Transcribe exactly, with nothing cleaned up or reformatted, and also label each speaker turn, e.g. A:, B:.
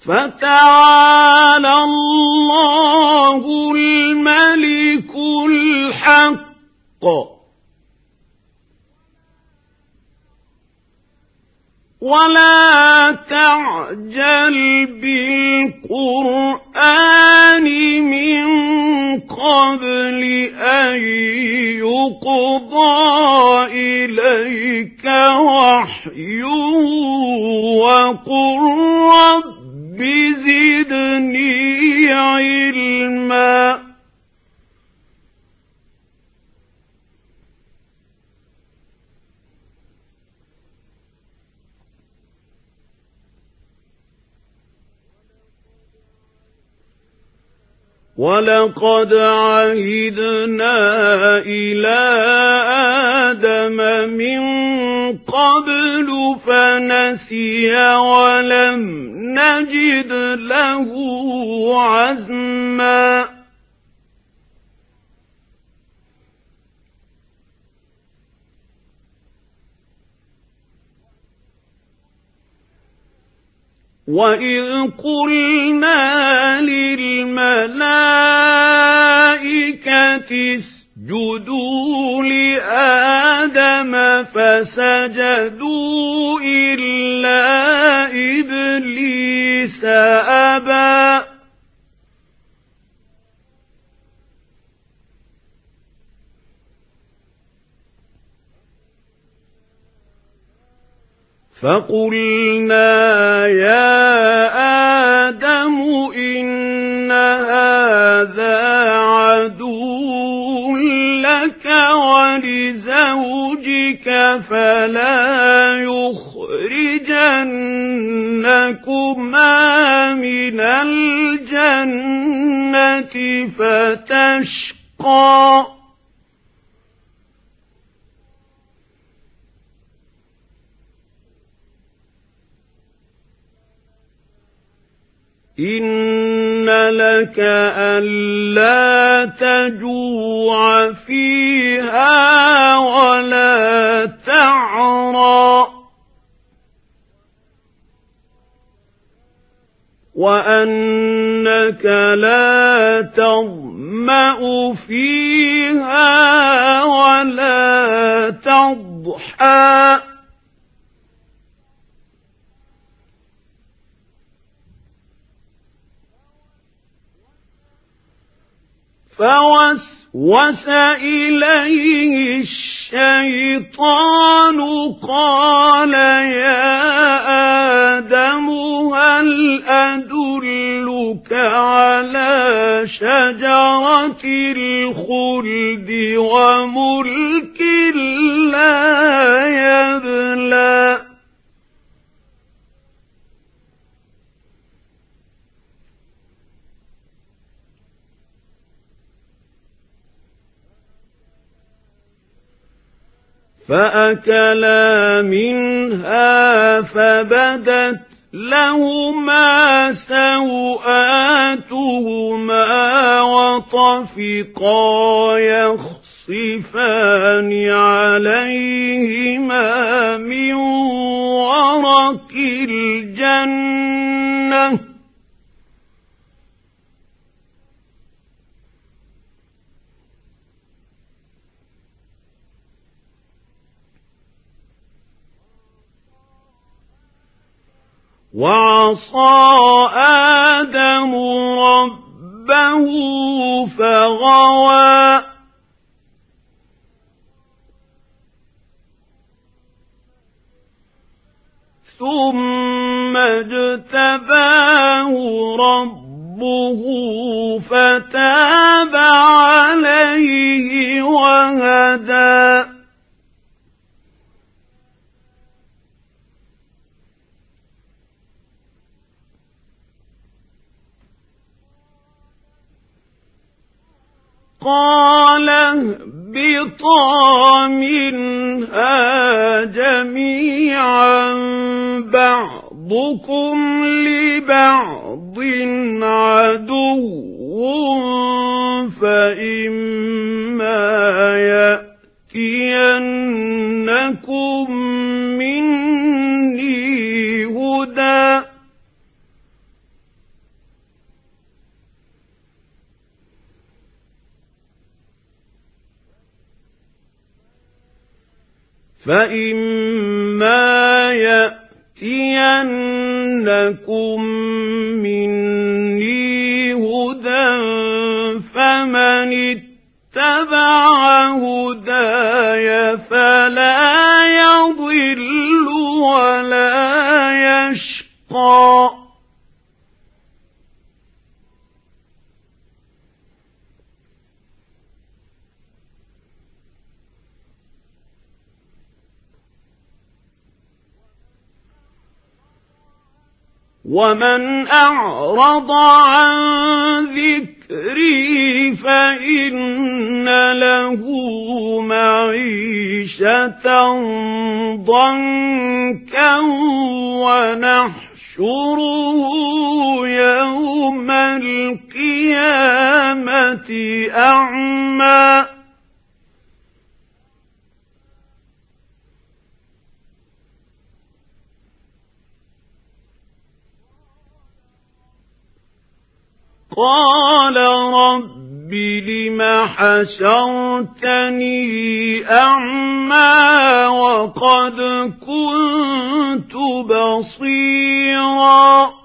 A: فتعالى الله الملك الحق ولا تعجل بالقرآن من قبل أن يقضى إليك وحيه وقل رب زدني علما ولقد عهدنا إلى آدم من قبل فنسي ولم نجد له عزما وَإِذْ قُلْنَا لِلْمَلَائِكَةِ اسْجُدُوا لِآدَمَ فَسَجَدُوا إِلَّا إِبْلِيسَ أَبَى فَقُلْنَا يَا آدَمُ إِنَّ هَذَا عَدُوٌّ لَكَ وَلِزَوْجِكَ فَلَا يُخْرِجَنَّكُمَا مِنَ الْجَنَّةِ فَتَشْقَى إِنَّ لَكَ أَلَّا تَجُوعَ فِيهَا وَلَا تَعْرَىٰ وَأَنَّكَ لَا تَظْمَأُ فِيهَا وَلَا تَضْحَىٰ فوسوس إليه الشيطان قال يا آدم هل أدلك على شجرة الخلد وملك لا يبلى فأكلا منها فبدت لهما سوآتهما وطفقا يخصفان عليهما من ورق الجنة وعصى آدم ربه فغوى ثم اجتباه ربه فتاب عليه وهدى قال اهبطا منها جميعا بعضكم لبعض عدو فإما يأتينكم مني هدى فإما يأتينكم مني هدى فمن اتبع هداي فلا يضل ولا يشقى ومن أعرض عن ذكري فإن له معيشة ضنكا ونحشره يوم القيامة أعمى قال رب لم حشرتني أعمى وقد كنت بصيرا